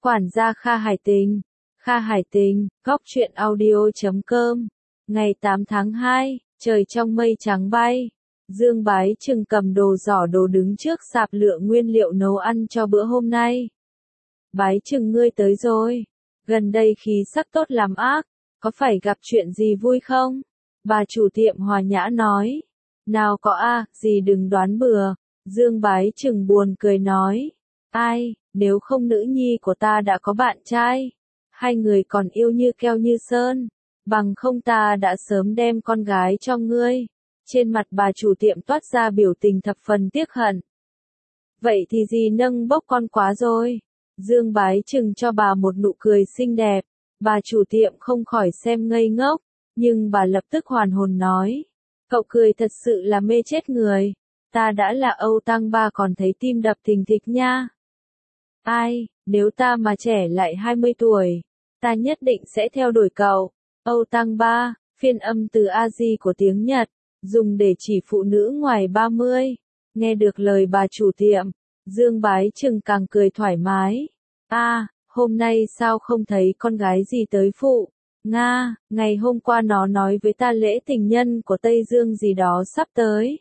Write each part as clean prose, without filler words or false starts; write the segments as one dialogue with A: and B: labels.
A: Quản gia Kha Hải Tình. Kha Hải Tình, góc truyện audio.com. Ngày 8 tháng 2, trời trong mây trắng bay. Dương Bái Trừng cầm đồ giỏ đồ đứng trước sạp lựa nguyên liệu nấu ăn cho bữa hôm nay. Bái Trừng ngươi tới rồi. Gần đây khí sắc tốt lắm ác, có phải gặp chuyện gì vui không? Bà chủ tiệm hòa nhã nói. Nào có gì đừng đoán bừa. Dương Bái Trừng buồn cười nói. Ai, nếu không nữ nhi của ta đã có bạn trai, hai người còn yêu như keo như sơn, bằng không ta đã sớm đem con gái cho ngươi. Trên mặt bà chủ tiệm toát ra biểu tình thập phần tiếc hận. Vậy thì gì nâng bốc con quá rồi. Dương Bái Trừng cho bà một nụ cười xinh đẹp, bà chủ tiệm không khỏi xem ngây ngốc, nhưng bà lập tức hoàn hồn nói. Cậu cười thật sự là mê chết người, ta đã là Âu Tăng Ba còn thấy tim đập thình thịch nha. Ai, nếu ta mà trẻ lại 20 tuổi, ta nhất định sẽ theo đuổi cậu. Âu Tăng Ba, phiên âm từ A-di của tiếng Nhật, dùng để chỉ phụ nữ ngoài 30. Nghe được lời bà chủ tiệm, Dương Bái Trừng càng cười thoải mái. Hôm nay sao không thấy con gái gì tới phụ? Nga, ngày hôm qua nó nói với ta lễ tình nhân của Tây Dương gì đó sắp tới.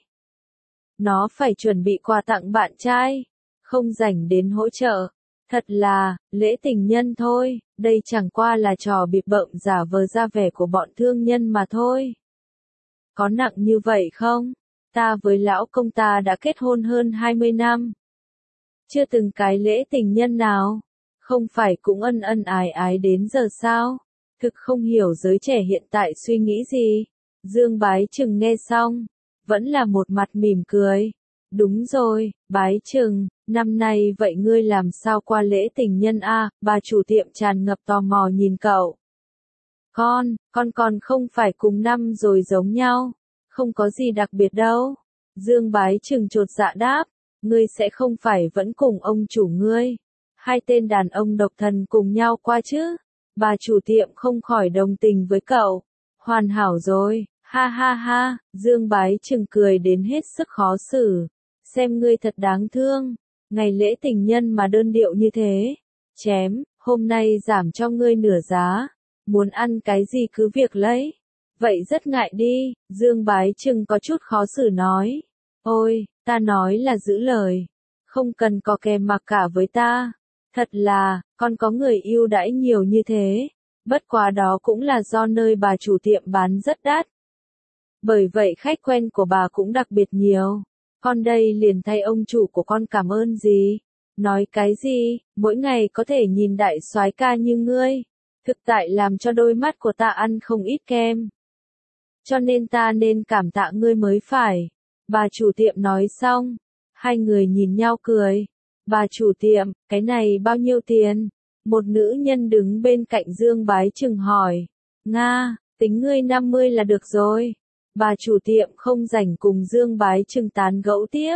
A: Nó phải chuẩn bị quà tặng bạn trai, không rảnh đến hỗ trợ. Thật là, lễ tình nhân thôi, đây chẳng qua là trò bịp bợm giả vờ ra vẻ của bọn thương nhân mà thôi. Có nặng như vậy không? Ta với lão công ta đã kết hôn hơn 20 năm. Chưa từng cái lễ tình nhân nào, không phải cũng ân ân ái ái đến giờ sao? Thực không hiểu giới trẻ hiện tại suy nghĩ gì. Dương Bái Trừng nghe xong, vẫn là một mặt mỉm cười. Đúng rồi, Bái Trừng, năm nay vậy ngươi làm sao qua lễ tình nhân bà chủ tiệm tràn ngập tò mò nhìn cậu. Con còn không phải cùng năm rồi giống nhau, không có gì đặc biệt đâu. Dương Bái Trừng chột dạ đáp, ngươi sẽ không phải vẫn cùng ông chủ ngươi, hai tên đàn ông độc thân cùng nhau qua chứ? Bà chủ tiệm không khỏi đồng tình với cậu. Hoàn hảo rồi, ha ha ha, Dương Bái Trừng cười đến hết sức khó xử. Xem ngươi thật đáng thương, ngày lễ tình nhân mà đơn điệu như thế. Chém, hôm nay giảm cho ngươi nửa giá, muốn ăn cái gì cứ việc lấy. Vậy rất ngại đi, Dương Bái Trừng có chút khó xử nói. Ôi, ta nói là giữ lời, không cần có kèm mặc cả với ta. Thật là, con có người yêu đãi nhiều như thế, bất quá đó cũng là do nơi bà chủ tiệm bán rất đắt. Bởi vậy khách quen của bà cũng đặc biệt nhiều. Con đây liền thay ông chủ của con cảm ơn gì? Nói cái gì, mỗi ngày có thể nhìn đại soái ca như ngươi, thực tại làm cho đôi mắt của ta ăn không ít kem. Cho nên ta nên cảm tạ ngươi mới phải. Bà chủ tiệm nói xong, hai người nhìn nhau cười. Bà chủ tiệm, cái này bao nhiêu tiền? Một nữ nhân đứng bên cạnh Dương Bái Trừng hỏi. Nga, tính ngươi 50 là được rồi. Bà chủ tiệm không rảnh cùng Dương Bái Trừng tán gẫu tiếp.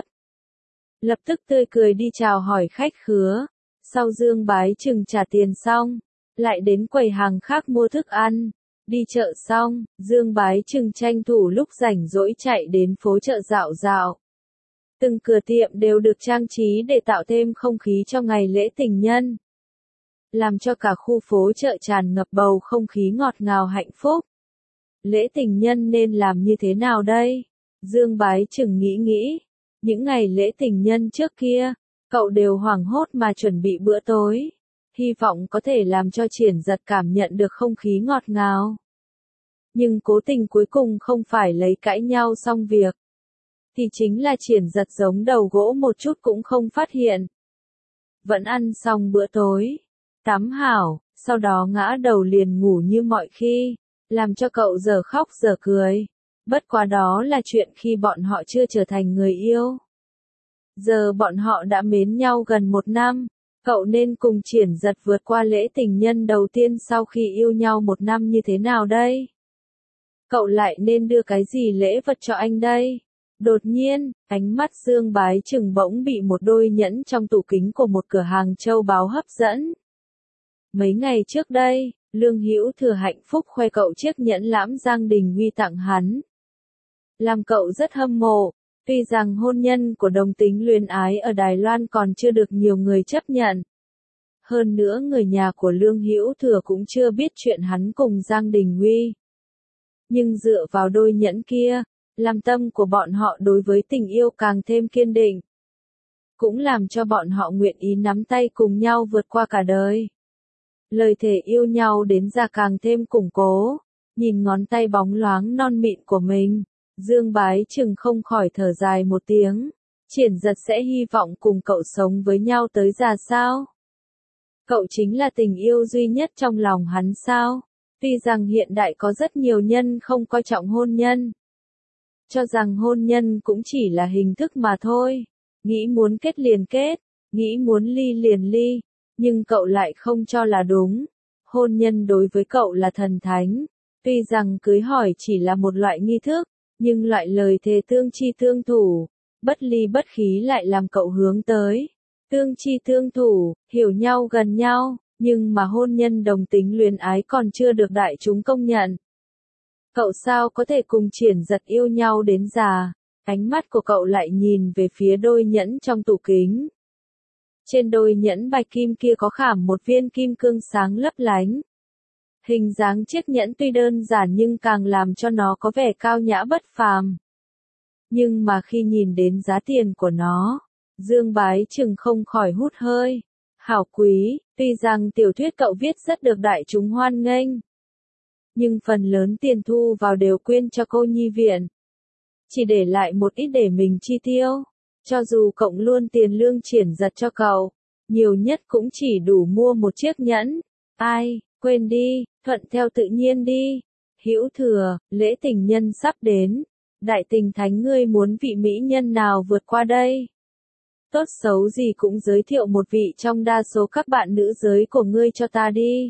A: Lập tức tươi cười đi chào hỏi khách khứa. Sau Dương Bái Trừng trả tiền xong, lại đến quầy hàng khác mua thức ăn. Đi chợ xong, Dương Bái Trừng tranh thủ lúc rảnh rỗi chạy đến phố chợ dạo dạo. Từng cửa tiệm đều được trang trí để tạo thêm không khí cho ngày lễ tình nhân, làm cho cả khu phố chợ tràn ngập bầu không khí ngọt ngào hạnh phúc. Lễ tình nhân nên làm như thế nào đây? Dương Bái Trừng nghĩ. Những ngày lễ tình nhân trước kia, cậu đều hoảng hốt mà chuẩn bị bữa tối. Hy vọng có thể làm cho Triển Giật cảm nhận được không khí ngọt ngào. Nhưng cố tình cuối cùng không phải lấy cãi nhau xong việc, thì chính là Triển Giật giống đầu gỗ một chút cũng không phát hiện. Vẫn ăn xong bữa tối, tắm hảo, sau đó ngã đầu liền ngủ như mọi khi, làm cho cậu giờ khóc giờ cười. Bất quá đó là chuyện khi bọn họ chưa trở thành người yêu. Giờ bọn họ đã mến nhau gần 1 năm, cậu nên cùng Triển Giật vượt qua lễ tình nhân đầu tiên sau khi yêu nhau 1 năm như thế nào đây? Cậu lại nên đưa cái gì lễ vật cho anh đây? Đột nhiên, ánh mắt Dương Bái Trừng bỗng bị một đôi nhẫn trong tủ kính của một cửa hàng châu báu hấp dẫn. Mấy ngày trước đây, Lương Hữu Thừa hạnh phúc khoe cậu chiếc nhẫn Lãm Giang Đình Uy tặng hắn. Làm cậu rất hâm mộ, tuy rằng hôn nhân của đồng tính luyến ái ở Đài Loan còn chưa được nhiều người chấp nhận. Hơn nữa người nhà của Lương Hữu Thừa cũng chưa biết chuyện hắn cùng Giang Đình Huy. Nhưng dựa vào đôi nhẫn kia, làm tâm của bọn họ đối với tình yêu càng thêm kiên định. Cũng làm cho bọn họ nguyện ý nắm tay cùng nhau vượt qua cả đời. Lời thề yêu nhau đến già càng thêm củng cố, nhìn ngón tay bóng loáng non mịn của mình, Dương Bái Trừng không khỏi thở dài một tiếng. Triển Giật sẽ hy vọng cùng cậu sống với nhau tới già sao? Cậu chính là tình yêu duy nhất trong lòng hắn sao? Tuy rằng hiện đại có rất nhiều nhân không coi trọng hôn nhân, cho rằng hôn nhân cũng chỉ là hình thức mà thôi, nghĩ muốn kết liền kết, nghĩ muốn ly liền ly, nhưng cậu lại không cho là đúng. Hôn nhân đối với cậu là thần thánh, tuy rằng cưới hỏi chỉ là một loại nghi thức, nhưng loại lời thề tương chi tương thủ, bất ly bất khí lại làm cậu hướng tới. Tương chi tương thủ, hiểu nhau gần nhau, nhưng mà hôn nhân đồng tính luyến ái còn chưa được đại chúng công nhận. Cậu sao có thể cùng Triển Giật yêu nhau đến già? Ánh mắt của cậu lại nhìn về phía đôi nhẫn trong tủ kính. Trên đôi nhẫn bạch kim kia có khảm một viên kim cương sáng lấp lánh. Hình dáng chiếc nhẫn tuy đơn giản nhưng càng làm cho nó có vẻ cao nhã bất phàm. Nhưng mà khi nhìn đến giá tiền của nó, Dương Bái Trừng không khỏi hút hơi. Hảo quý, tuy rằng tiểu thuyết cậu viết rất được đại chúng hoan nghênh, nhưng phần lớn tiền thu vào đều quyên cho cô nhi viện. Chỉ để lại một ít để mình chi tiêu. Cho dù cộng luôn tiền lương Triển Giật cho cậu, nhiều nhất cũng chỉ đủ mua một chiếc nhẫn. Ai, quên đi, thuận theo tự nhiên đi. Hữu Thừa, lễ tình nhân sắp đến. Đại tình thánh ngươi muốn vị mỹ nhân nào vượt qua đây? Tốt xấu gì cũng giới thiệu một vị trong đa số các bạn nữ giới của ngươi cho ta đi.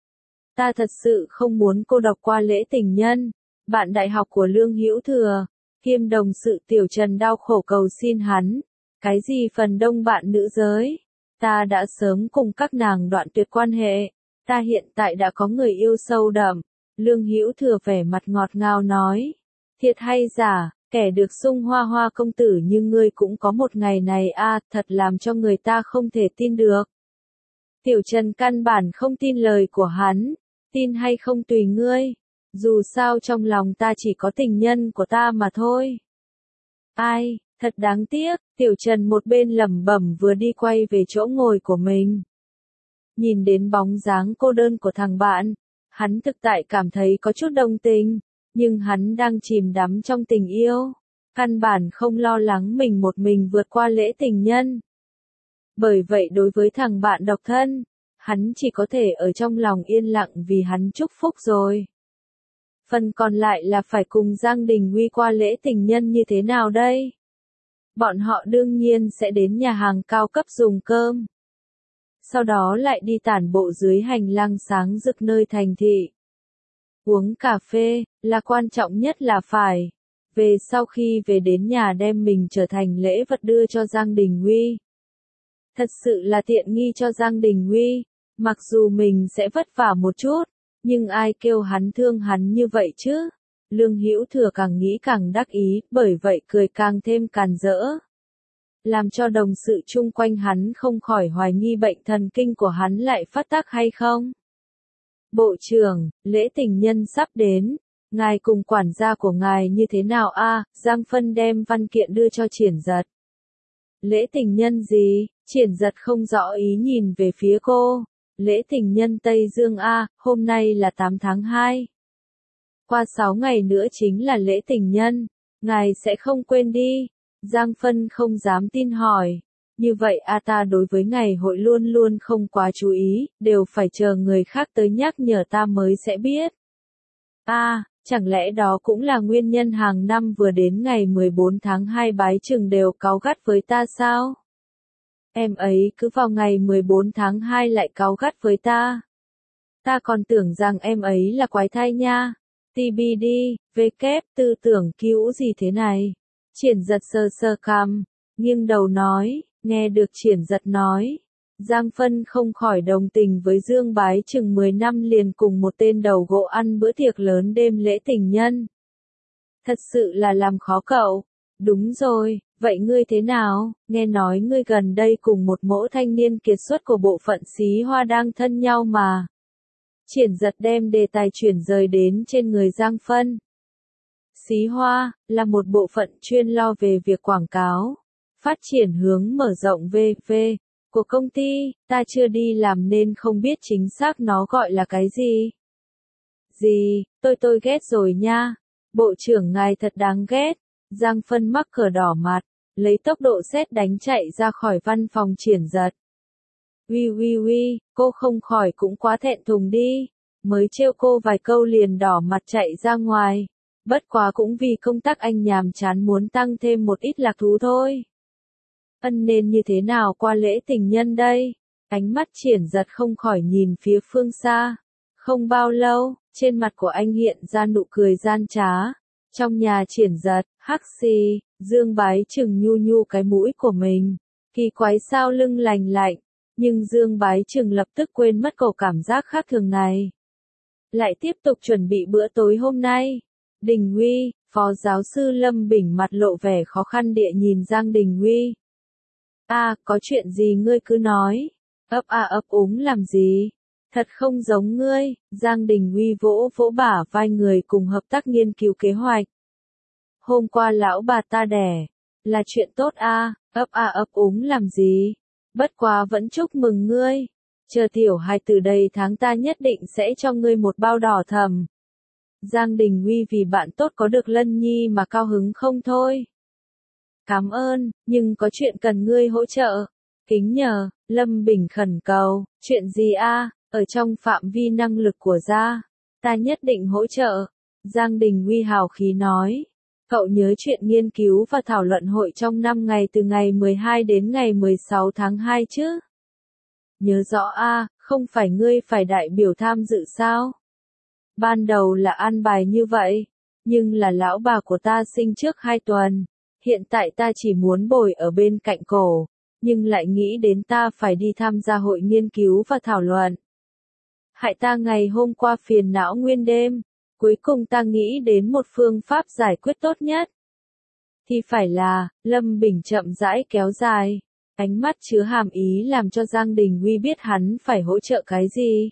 A: Ta thật sự không muốn cô độc qua lễ tình nhân. Bạn đại học của Lương Hữu Thừa, kiêm đồng sự Tiểu Trần đau khổ cầu xin hắn. Cái gì phần đông bạn nữ giới? Ta đã sớm cùng các nàng đoạn tuyệt quan hệ. Ta hiện tại đã có người yêu sâu đậm. Lương Hữu Thừa vẻ mặt ngọt ngào nói. Thiệt hay giả, kẻ được sung hoa hoa công tử như ngươi cũng có một ngày này a, thật làm cho người ta không thể tin được. Tiểu Trần căn bản không tin lời của hắn, tin hay không tùy ngươi, dù sao trong lòng ta chỉ có tình nhân của ta mà thôi. Ai, thật đáng tiếc, Tiểu Trần một bên lẩm bẩm vừa đi quay về chỗ ngồi của mình. Nhìn đến bóng dáng cô đơn của thằng bạn, hắn thực tại cảm thấy có chút đồng tình. Nhưng hắn đang chìm đắm trong tình yêu, căn bản không lo lắng mình một mình vượt qua lễ tình nhân. Bởi vậy đối với thằng bạn độc thân, hắn chỉ có thể ở trong lòng yên lặng vì hắn chúc phúc rồi. Phần còn lại là phải cùng Giang Đình Huy qua lễ tình nhân như thế nào đây? Bọn họ đương nhiên sẽ đến nhà hàng cao cấp dùng cơm. Sau đó lại đi tản bộ dưới hành lang sáng rực nơi thành thị. Uống cà phê, là quan trọng nhất là phải. Về sau khi về đến nhà đem mình trở thành lễ vật đưa cho Giang Đình Huy. Thật sự là tiện nghi cho Giang Đình Huy, mặc dù mình sẽ vất vả một chút, nhưng ai kêu hắn thương hắn như vậy chứ? Lương Hữu Thừa càng nghĩ càng đắc ý, bởi vậy cười càng thêm càn rỡ. Làm cho đồng sự chung quanh hắn không khỏi hoài nghi bệnh thần kinh của hắn lại phát tác hay không? Bộ trưởng, lễ tình nhân sắp đến, ngài cùng quản gia của ngài như thế nào a? Giang Phân đem văn kiện đưa cho Triển Giật. Lễ tình nhân gì? Triển Giật không rõ ý nhìn về phía cô. Lễ tình nhân Tây Dương a, hôm nay là 8 tháng 2. Qua 6 ngày nữa chính là lễ tình nhân, ngài sẽ không quên đi. Giang Phân không dám tin hỏi. Như vậy ta đối với ngày hội luôn luôn không quá chú ý, đều phải chờ người khác tới nhắc nhở ta mới sẽ biết. Chẳng lẽ đó cũng là nguyên nhân hàng năm vừa đến ngày 14 tháng 2 Bái Trừng đều cáu gắt với ta sao? Em ấy cứ vào ngày 14 tháng 2 lại cáu gắt với ta. Ta còn tưởng rằng em ấy là quái thai nha. TBD, tư tưởng cứu gì thế này? Triển Giật sờ sờ cằm, nghiêng đầu nói. Nghe được Triển Giật nói, Giang Phân không khỏi đồng tình với Dương Bái Trừng 10 năm liền cùng một tên đầu gỗ ăn bữa tiệc lớn đêm lễ tình nhân. Thật sự là làm khó cậu. Đúng rồi, Vậy ngươi thế nào? Nghe nói ngươi gần đây cùng một mẫu thanh niên kiệt xuất của bộ phận Xí Hoa đang thân nhau mà. Triển Giật đem đề tài chuyển rời đến trên người Giang Phân. Xí Hoa là một bộ phận chuyên lo về việc quảng cáo, phát triển hướng mở rộng v.v. của công ty, ta chưa đi làm nên không biết chính xác nó gọi là cái gì. Gì, tôi ghét rồi nha. Bộ trưởng ngài thật đáng ghét. Giang Phân mắc cờ đỏ mặt, lấy tốc độ sét đánh chạy ra khỏi văn phòng Triển Giật. Uy, cô không khỏi cũng quá thẹn thùng đi. Mới trêu cô vài câu liền đỏ mặt chạy ra ngoài. Bất quá cũng vì công tác anh nhàm chán muốn tăng thêm một ít lạc thú thôi. Nên như thế nào qua lễ tình nhân đây? Ánh mắt Triển Giật không khỏi nhìn phía phương xa. Không bao lâu, trên mặt của anh hiện ra nụ cười gian trá. Trong nhà Triển Giật, hắc xì, Dương Bái Trừng nhu cái mũi của mình. Kỳ quái sao lưng lành lạnh, nhưng Dương Bái Trừng lập tức quên mất cổ cảm giác khác thường này. Lại tiếp tục chuẩn bị bữa tối hôm nay. Đình Huy, Phó giáo sư Lâm Bình mặt lộ vẻ khó khăn địa nhìn Giang Đình Huy. Có chuyện gì ngươi cứ nói. Ấp úng làm gì? Thật không giống ngươi. Giang Đình Huy vỗ bả vai người cùng hợp tác nghiên cứu kế hoạch. Hôm qua lão bà ta đẻ. Là chuyện tốt ấp úng làm gì? Bất quá vẫn chúc mừng ngươi. Chờ tiểu hài từ đây tháng ta nhất định sẽ cho ngươi một bao đỏ thầm. Giang Đình Huy vì bạn tốt có được Lân Nhi mà cao hứng không thôi. Cảm ơn, nhưng có chuyện cần ngươi hỗ trợ. Kính nhờ, Lâm Bình khẩn cầu, chuyện gì ở trong phạm vi năng lực của gia, ta nhất định hỗ trợ. Giang Đình Huy hào khí nói. Cậu nhớ chuyện nghiên cứu và thảo luận hội trong 5 ngày từ ngày 12 đến ngày 16 tháng 2 chứ? Nhớ rõ không phải ngươi phải đại biểu tham dự sao? Ban đầu là an bài như vậy, nhưng là lão bà của ta sinh trước 2 tuần. Hiện tại ta chỉ muốn bồi ở bên cạnh cổ, nhưng lại nghĩ đến ta phải đi tham gia hội nghiên cứu và thảo luận. Hại ta ngày hôm qua phiền não nguyên đêm, cuối cùng ta nghĩ đến một phương pháp giải quyết tốt nhất. Thì phải là, Lâm Bình chậm rãi kéo dài, ánh mắt chứa hàm ý làm cho Giang Đình Huy biết hắn phải hỗ trợ cái gì.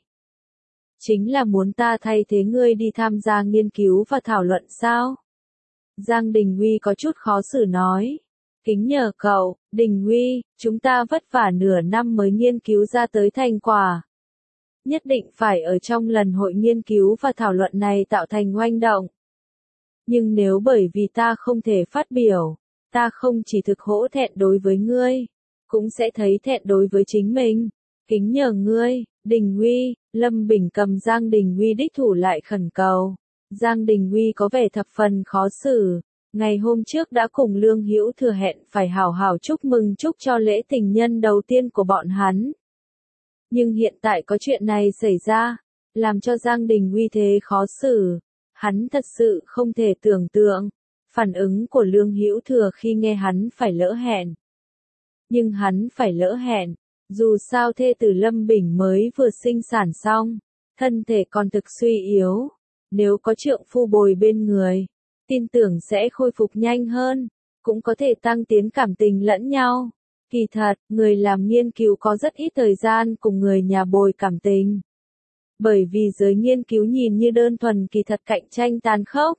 A: Chính là muốn ta thay thế ngươi đi tham gia nghiên cứu và thảo luận sao? Giang Đình Huy có chút khó xử nói. Kính nhờ cậu, Đình Huy, chúng ta vất vả nửa năm mới nghiên cứu ra tới thành quả. Nhất định phải ở trong lần hội nghiên cứu và thảo luận này tạo thành hoành động. Nhưng nếu bởi vì ta không thể phát biểu, ta không chỉ thực hổ thẹn đối với ngươi, cũng sẽ thấy thẹn đối với chính mình. Kính nhờ ngươi, Đình Huy. Lâm Bình cầm Giang Đình Huy đích thủ lại khẩn cầu. Giang Đình Huy có vẻ thập phần khó xử. Ngày hôm trước đã cùng Lương Hữu Thừa hẹn phải hảo hảo chúc mừng chúc cho lễ tình nhân đầu tiên của bọn hắn. Nhưng hiện tại có chuyện này xảy ra, làm cho Giang Đình Huy thế khó xử. Hắn thật sự không thể tưởng tượng phản ứng của Lương Hữu Thừa khi nghe hắn phải lỡ hẹn. Nhưng hắn phải lỡ hẹn, dù sao thê tử Lâm Bình mới vừa sinh sản xong, thân thể còn thực suy yếu. Nếu có trượng phu bồi bên người, tin tưởng sẽ khôi phục nhanh hơn, cũng có thể tăng tiến cảm tình lẫn nhau. Kỳ thật, người làm nghiên cứu có rất ít thời gian cùng người nhà bồi cảm tình. Bởi vì giới nghiên cứu nhìn như đơn thuần kỳ thật cạnh tranh tàn khốc.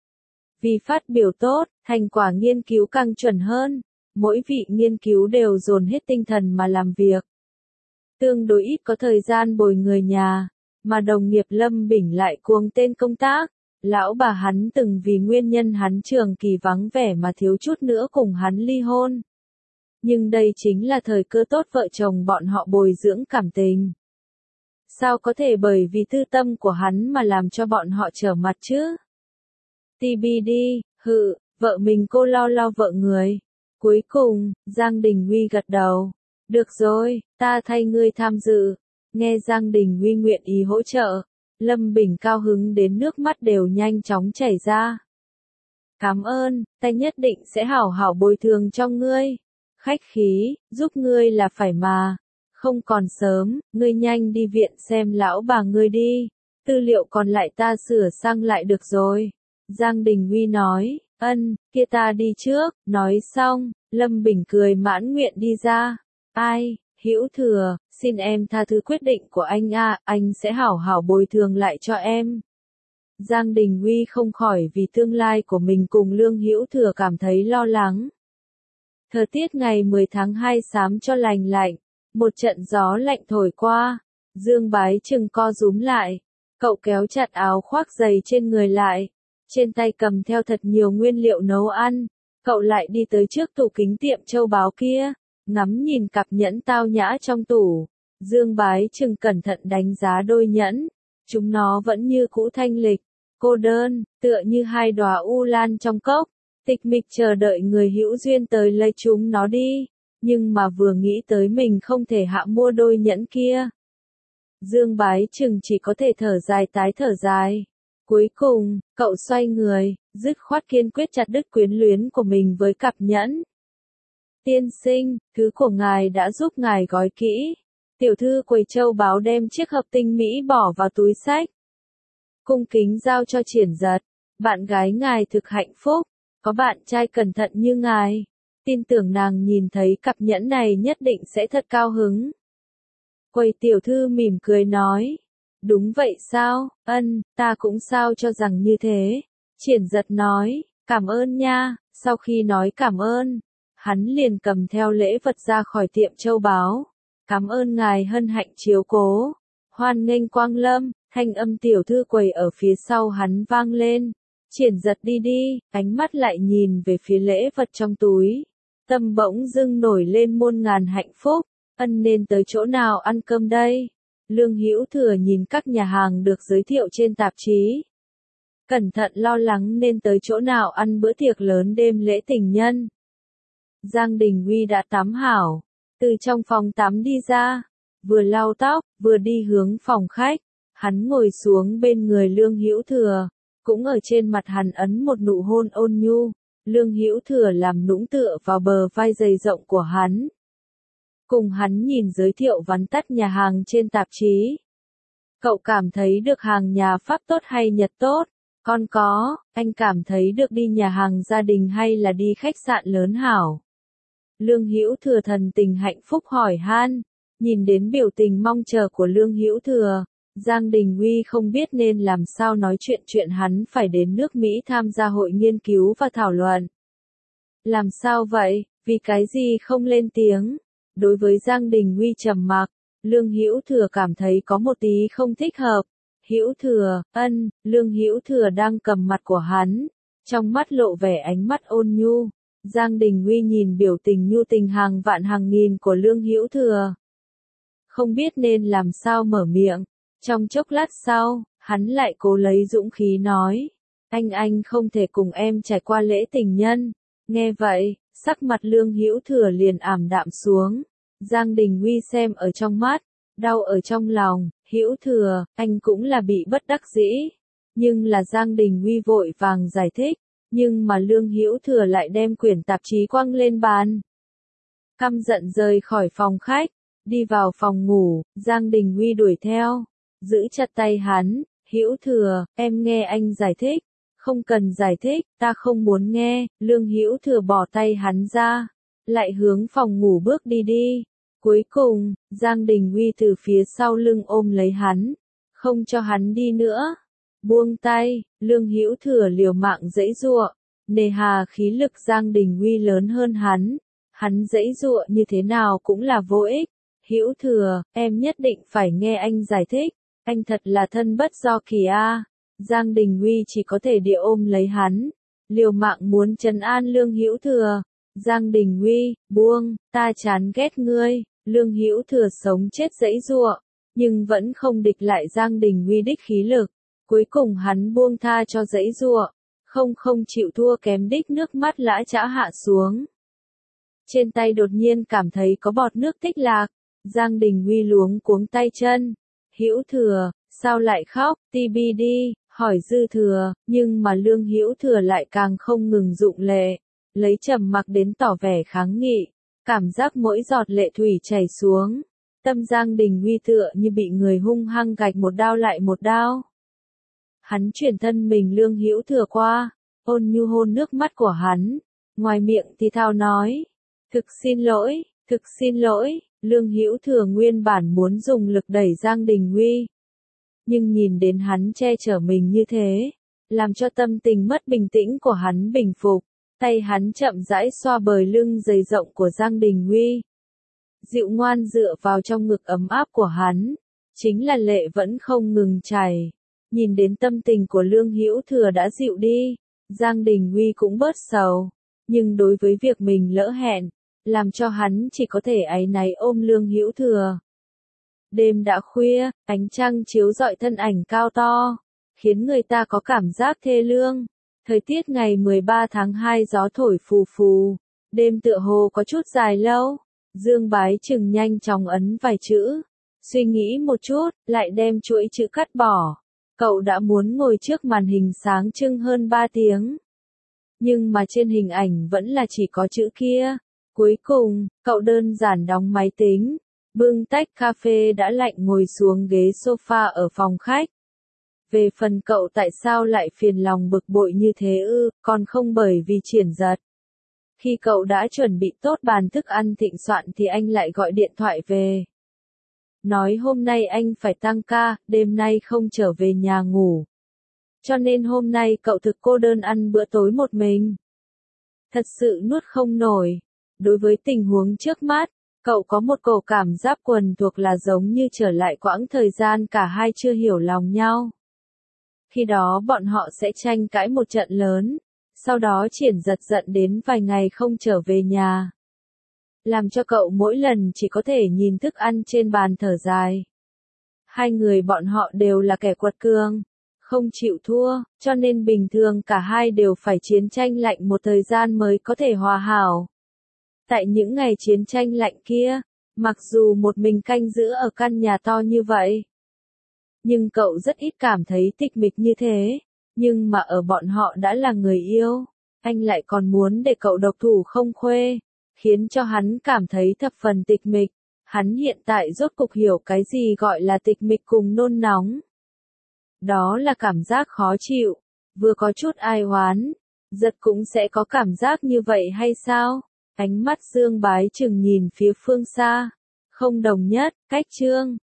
A: Vì phát biểu tốt, thành quả nghiên cứu càng chuẩn hơn. Mỗi vị nghiên cứu đều dồn hết tinh thần mà làm việc. Tương đối ít có thời gian bồi người nhà, mà đồng nghiệp Lâm Bình lại cuồng tên công tác. Lão bà hắn từng vì nguyên nhân hắn trường kỳ vắng vẻ mà thiếu chút nữa cùng hắn ly hôn. Nhưng đây chính là thời cơ tốt vợ chồng bọn họ bồi dưỡng cảm tình. Sao có thể bởi vì tư tâm của hắn mà làm cho bọn họ trở mặt chứ? TBD, vợ mình cô lo vợ người. Cuối cùng, Giang Đình Huy gật đầu. Được rồi, ta thay ngươi tham dự. Nghe Giang Đình Huy nguyện ý hỗ trợ, Lâm Bình cao hứng đến nước mắt đều nhanh chóng chảy ra. Cảm ơn, ta nhất định sẽ hảo hảo bồi thường cho ngươi. Khách khí, giúp ngươi là phải mà. Không còn sớm, ngươi nhanh đi viện xem lão bà ngươi đi. Tư liệu còn lại ta sửa sang lại được rồi. Giang Đình Huy nói. Ân, kia ta đi trước, nói xong, Lâm Bình cười mãn nguyện đi ra. Ai, Hữu Thừa, xin em tha thứ quyết định của anh à, anh sẽ hảo hảo bồi thường lại cho em. Giang Đình Huy không khỏi vì tương lai của mình cùng Lương Hữu Thừa cảm thấy lo lắng. Thời tiết ngày 10 tháng 2 xám cho lành lạnh, một trận gió lạnh thổi qua, Dương Bái Trừng co rúm lại, cậu kéo chặt áo khoác dày trên người lại, trên tay cầm theo thật nhiều nguyên liệu nấu ăn, cậu lại đi tới trước tủ kính tiệm châu báu kia, ngắm nhìn cặp nhẫn tao nhã trong tủ, Dương Bái Trừng cẩn thận đánh giá đôi nhẫn, chúng nó vẫn như cũ thanh lịch, cô đơn, tựa như hai đóa u lan trong cốc. Tịch mịch chờ đợi người hữu duyên tới lấy chúng nó đi, nhưng mà vừa nghĩ tới mình không thể hạ mua đôi nhẫn kia. Dương Bái Trừng chỉ có thể thở dài tái thở dài. Cuối cùng, cậu xoay người, dứt khoát kiên quyết chặt đứt quyến luyến của mình với cặp nhẫn. Tiên sinh, thứ của ngài đã giúp ngài gói kỹ. Tiểu thư quầy châu báu đem chiếc hộp tinh mỹ bỏ vào túi xách. Cung kính giao cho Triển Giật. Bạn gái ngài thực hạnh phúc. Có bạn trai cẩn thận như ngài, tin tưởng nàng nhìn thấy cặp nhẫn này nhất định sẽ thật cao hứng. Quầy tiểu thư mỉm cười nói, đúng vậy sao, Ân, ta cũng sao cho rằng như thế. Triển Giật nói, cảm ơn nha, sau khi nói cảm ơn, hắn liền cầm theo lễ vật ra khỏi tiệm châu báu. Cảm ơn ngài hân hạnh chiếu cố, hoan nghênh quang lâm, thanh âm tiểu thư quầy ở phía sau hắn vang lên. Triển Giật đi đi, ánh mắt lại nhìn về phía lễ vật trong túi. Tâm bỗng dưng nổi lên muôn ngàn hạnh phúc. Ân nên tới chỗ nào ăn cơm đây? Lương Hữu Thừa nhìn các nhà hàng được giới thiệu trên tạp chí. Cẩn thận lo lắng nên tới chỗ nào ăn bữa tiệc lớn đêm lễ tình nhân. Giang Đình Huy đã tắm hảo. Từ trong phòng tắm đi ra. Vừa lau tóc, vừa đi hướng phòng khách. Hắn ngồi xuống bên người Lương Hữu Thừa. Cũng ở trên mặt hắn ấn một nụ hôn ôn nhu, Lương Hữu Thừa làm nũng tựa vào bờ vai dày rộng của hắn. Cùng hắn nhìn giới thiệu vắn tắt nhà hàng trên tạp chí. Cậu cảm thấy được hàng nhà Pháp tốt hay Nhật tốt? Con có, anh cảm thấy được đi nhà hàng gia đình hay là đi khách sạn lớn hảo? Lương Hữu Thừa thần tình hạnh phúc hỏi han, nhìn đến biểu tình mong chờ của Lương Hữu Thừa. Giang Đình Huy không biết nên làm sao nói chuyện hắn phải đến nước Mỹ tham gia hội nghiên cứu và thảo luận. Làm sao vậy, vì cái gì không lên tiếng? Đối với Giang Đình Huy trầm mặc, Lương Hữu Thừa cảm thấy có một tí không thích hợp. Hữu Thừa, Ân, Lương Hữu Thừa đang cầm mặt của hắn, trong mắt lộ vẻ ánh mắt ôn nhu. Giang Đình Huy nhìn biểu tình nhu tình hàng vạn hàng nghìn của Lương Hữu Thừa. Không biết nên làm sao mở miệng. Trong chốc lát sau, hắn lại cố lấy dũng khí nói, anh không thể cùng em trải qua lễ tình nhân. Nghe vậy, sắc mặt Lương Hữu Thừa liền ảm đạm xuống. Giang Đình Huy xem ở trong mắt, đau ở trong lòng, Hữu Thừa, anh cũng là bị bất đắc dĩ. Nhưng là Giang Đình Huy vội vàng giải thích, nhưng mà Lương Hữu Thừa lại đem quyển tạp chí quăng lên bàn. Căm giận rời khỏi phòng khách, đi vào phòng ngủ, Giang Đình Huy đuổi theo. Giữ chặt tay hắn, Hữu Thừa, em nghe anh giải thích. Không cần giải thích, ta không muốn nghe. Lương Hữu Thừa bỏ tay hắn ra, lại hướng phòng ngủ bước đi. Cuối cùng, Giang Đình Huy từ phía sau lưng ôm lấy hắn, không cho hắn đi nữa. Buông tay, Lương Hữu Thừa liều mạng giãy giụa, nề hà khí lực Giang Đình Huy lớn hơn hắn giãy giụa như thế nào cũng là vô ích. Hữu Thừa, em nhất định phải nghe anh giải thích. Anh thật là thân bất do kỳ a. Giang Đình Huy chỉ có thể địa ôm lấy hắn, liều mạng muốn trấn an Lương Hữu Thừa. Giang Đình Huy, buông, ta chán ghét ngươi. Lương Hữu Thừa sống chết giãy giụa, nhưng vẫn không địch lại Giang Đình Huy đích khí lực. Cuối cùng hắn buông tha cho giãy giụa, không chịu thua kém đích nước mắt lã chã hạ xuống. Trên tay đột nhiên cảm thấy có bọt nước tích lạc, Giang Đình Huy luống cuống tay chân. Hữu Thừa, sao lại khóc, TBD, hỏi Dư Thừa, nhưng mà Lương Hữu Thừa lại càng không ngừng rụng lệ, lấy trầm mặc đến tỏ vẻ kháng nghị, cảm giác mỗi giọt lệ thủy chảy xuống, tâm Giang Đình Huy tựa như bị người hung hăng gạch một đao lại một đao. Hắn chuyển thân mình Lương Hữu Thừa qua, ôn nhu hôn nước mắt của hắn, ngoài miệng thì thào nói, thực xin lỗi, Lương Hữu Thừa nguyên bản muốn dùng lực đẩy Giang Đình Huy. Nhưng nhìn đến hắn che chở mình như thế, làm cho tâm tình mất bình tĩnh của hắn bình phục, tay hắn chậm rãi xoa bờ lưng dày rộng của Giang Đình Huy. Dịu ngoan dựa vào trong ngực ấm áp của hắn, chính là lệ vẫn không ngừng chảy. Nhìn đến tâm tình của Lương Hữu Thừa đã dịu đi, Giang Đình Huy cũng bớt sầu, nhưng đối với việc mình lỡ hẹn, làm cho hắn chỉ có thể áy náy ôm Lương Hữu Thừa. Đêm đã khuya, ánh trăng chiếu rọi thân ảnh cao to, khiến người ta có cảm giác thê lương. Thời tiết ngày 13 tháng 2 gió thổi phù phù, đêm tựa hồ có chút dài lâu. Dương Bái Trừng nhanh chóng ấn vài chữ, suy nghĩ một chút, lại đem chuỗi chữ cắt bỏ. Cậu đã muốn ngồi trước màn hình sáng trưng hơn 3 tiếng. Nhưng mà trên hình ảnh vẫn là chỉ có chữ kia. Cuối cùng, cậu đơn giản đóng máy tính, bưng tách cà phê đã lạnh ngồi xuống ghế sofa ở phòng khách. Về phần cậu tại sao lại phiền lòng bực bội như thế còn không bởi vì Triển Giật. Khi cậu đã chuẩn bị tốt bàn thức ăn thịnh soạn thì anh lại gọi điện thoại về. Nói hôm nay anh phải tăng ca, đêm nay không trở về nhà ngủ. Cho nên hôm nay cậu thực cô đơn ăn bữa tối một mình. Thật sự nuốt không nổi. Đối với tình huống trước mắt, cậu có một cổ cảm giác quần thuộc là giống như trở lại quãng thời gian cả hai chưa hiểu lòng nhau. Khi đó bọn họ sẽ tranh cãi một trận lớn, sau đó Triển Giật giận đến vài ngày không trở về nhà. Làm cho cậu mỗi lần chỉ có thể nhìn thức ăn trên bàn thở dài. Hai người bọn họ đều là kẻ quật cường, không chịu thua, cho nên bình thường cả hai đều phải chiến tranh lạnh một thời gian mới có thể hòa hảo. Tại những ngày chiến tranh lạnh kia, mặc dù một mình canh giữ ở căn nhà to như vậy, nhưng cậu rất ít cảm thấy tịch mịch như thế. Nhưng mà ở bọn họ đã là người yêu, anh lại còn muốn để cậu độc thủ không khuê, khiến cho hắn cảm thấy thập phần tịch mịch. Hắn hiện tại rốt cục hiểu cái gì gọi là tịch mịch cùng nôn nóng. Đó là cảm giác khó chịu, vừa có chút ai oán, Giật cũng sẽ có cảm giác như vậy hay sao? Ánh mắt Dương Bái Trừng nhìn phía phương xa, không đồng nhất, cách chương.